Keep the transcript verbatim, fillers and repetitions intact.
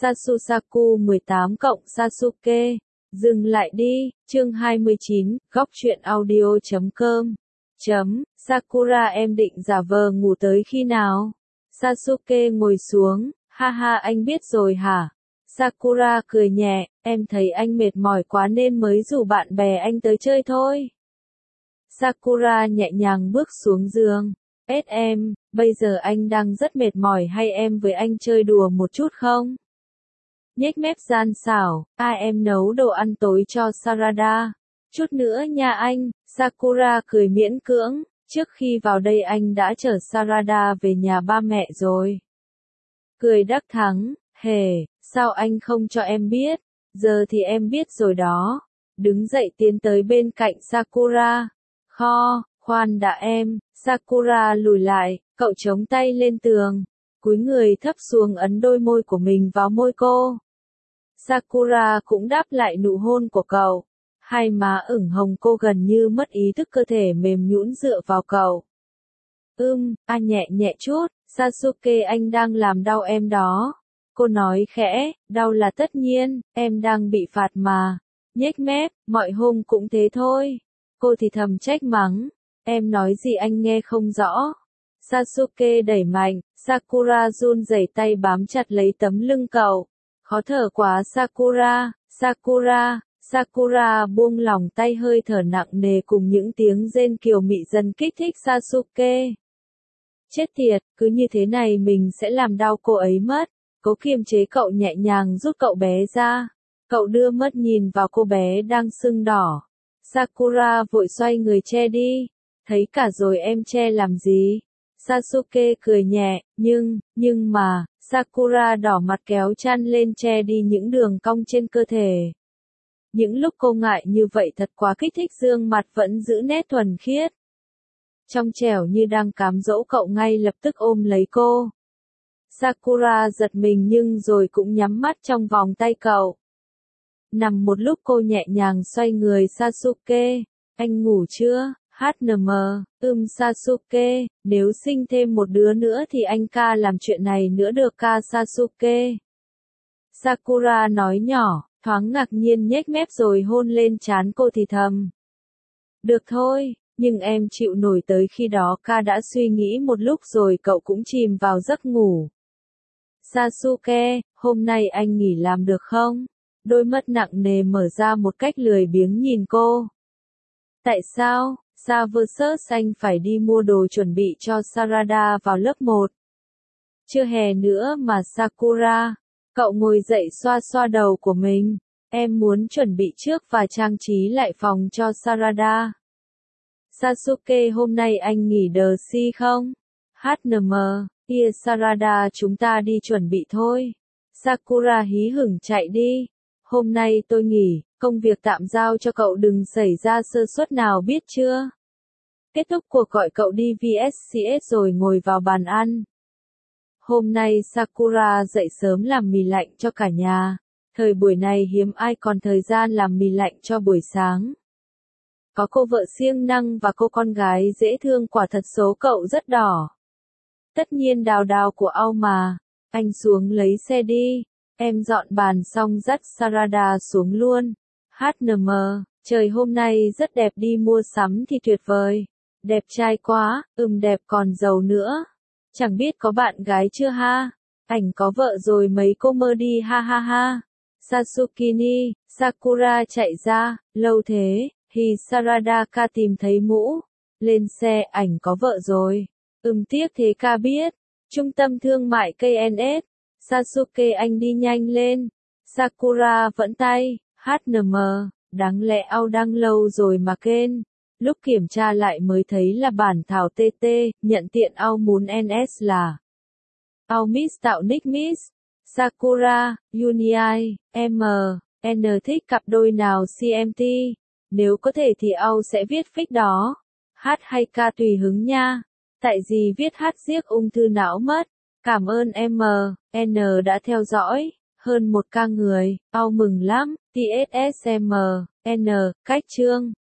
Sasusaku mười tám cộng Sasuke. Dừng lại đi, chương hai mươi chín, góc truyện audio chấm com. Chấm, Sakura em định giả vờ ngủ tới khi nào? Sasuke ngồi xuống, ha ha anh biết rồi hả? Sakura cười nhẹ, em thấy anh mệt mỏi quá nên mới rủ bạn bè anh tới chơi thôi. Sakura nhẹ nhàng bước xuống giường. Ết em, bây giờ anh đang rất mệt mỏi hay em với anh chơi đùa một chút không? Nhếch mép gian xảo, à em nấu đồ ăn tối cho Sarada. Chút nữa nha anh, Sakura cười miễn cưỡng, trước khi vào đây anh đã chở Sarada về nhà ba mẹ rồi. Cười đắc thắng, hề, sao anh không cho em biết, giờ thì em biết rồi đó. Đứng dậy tiến tới bên cạnh Sakura. Kho, khoan đã em, Sakura lùi lại, cậu chống tay lên tường, cúi người thấp xuống ấn đôi môi của mình vào môi cô. Sakura cũng đáp lại nụ hôn của cậu. Hai má ửng hồng cô gần như mất ý thức cơ thể mềm nhũn dựa vào cậu. Ưm, a nhẹ nhẹ chút, Sasuke anh đang làm đau em đó. Cô nói khẽ, đau là tất nhiên, em đang bị phạt mà. Nhếch mép, mọi hôm cũng thế thôi. Cô thì thầm trách mắng, em nói gì anh nghe không rõ. Sasuke đẩy mạnh, Sakura run rẩy tay bám chặt lấy tấm lưng cậu. Khó thở quá Sakura, Sakura, Sakura buông lỏng tay hơi thở nặng nề cùng những tiếng rên kiều mị dần kích thích Sasuke. Chết tiệt, cứ như thế này mình sẽ làm đau cô ấy mất. Cố kiềm chế cậu nhẹ nhàng rút cậu bé ra. Cậu đưa mắt nhìn vào cô bé đang sưng đỏ. Sakura vội xoay người che đi. Thấy cả rồi em che làm gì? Sasuke cười nhẹ, nhưng, nhưng mà, Sakura đỏ mặt kéo chăn lên che đi những đường cong trên cơ thể. Những lúc cô ngại như vậy thật quá kích thích dương mặt vẫn giữ nét thuần khiết. Trong trẻo như đang cám dỗ cậu ngay lập tức ôm lấy cô. Sakura giật mình nhưng rồi cũng nhắm mắt trong vòng tay cậu. Nằm một lúc cô nhẹ nhàng xoay người Sasuke. Anh ngủ chưa? hát en em, ưm Sasuke, nếu sinh thêm một đứa nữa thì anh ca làm chuyện này nữa được ca Sasuke. Sakura nói nhỏ, thoáng ngạc nhiên nhếch mép rồi hôn lên trán cô thì thầm. Được thôi, nhưng em chịu nổi tới khi đó ca đã suy nghĩ một lúc rồi cậu cũng chìm vào giấc ngủ. Sasuke, hôm nay anh nghỉ làm được không? Đôi mắt nặng nề mở ra một cách lười biếng nhìn cô. Tại sao? Saversus anh phải đi mua đồ chuẩn bị cho Sarada vào lớp một. Chưa hè nữa mà Sakura. Cậu ngồi dậy xoa xoa đầu của mình. Em muốn chuẩn bị trước và trang trí lại phòng cho Sarada. Sasuke hôm nay anh nghỉ đờ si không? hát en em, kia Sarada chúng ta đi chuẩn bị thôi. Sakura hí hửng chạy đi. Hôm nay tôi nghỉ, công việc tạm giao cho cậu đừng xảy ra sơ suất nào biết chưa? Kết thúc cuộc gọi cậu đi vê ét xê ét rồi ngồi vào bàn ăn. Hôm nay Sakura dậy sớm làm mì lạnh cho cả nhà. Thời buổi này hiếm ai còn thời gian làm mì lạnh cho buổi sáng. Có cô vợ siêng năng và cô con gái dễ thương quả thật số cậu rất đỏ. Tất nhiên đào đào của Ao mà. Anh xuống lấy xe đi. Em dọn bàn xong dắt Sarada xuống luôn. hát en em, trời hôm nay rất đẹp đi mua sắm thì tuyệt vời. Đẹp trai quá, ừm đẹp còn giàu nữa. Chẳng biết có bạn gái chưa ha? Ảnh có vợ rồi mấy cô mơ đi ha ha ha. Sasukini, Sakura chạy ra, lâu thế, thì Sarada ca tìm thấy mũ. Lên xe ảnh có vợ rồi. Ừm tiếc thế ca biết. Trung tâm thương mại ca en ét. Sasuke anh đi nhanh lên. Sakura vẫn tay, hát en em, đáng lẽ Ao đang lâu rồi mà kênh. Lúc kiểm tra lại mới thấy là bản thảo tê tê, nhận tiện Ao muốn en ét là Ao Miss tạo nick Miss. Sakura, Uniai, M, N thích cặp đôi nào xê em tê. Nếu có thể thì Ao sẽ viết fic đó. Hát hay ca tùy hứng nha. Tại gì viết hát giết ung thư não mất. Cảm ơn M, N đã theo dõi. Hơn một ca người, Ao mừng lắm. tê ét ét em, N, cách chương.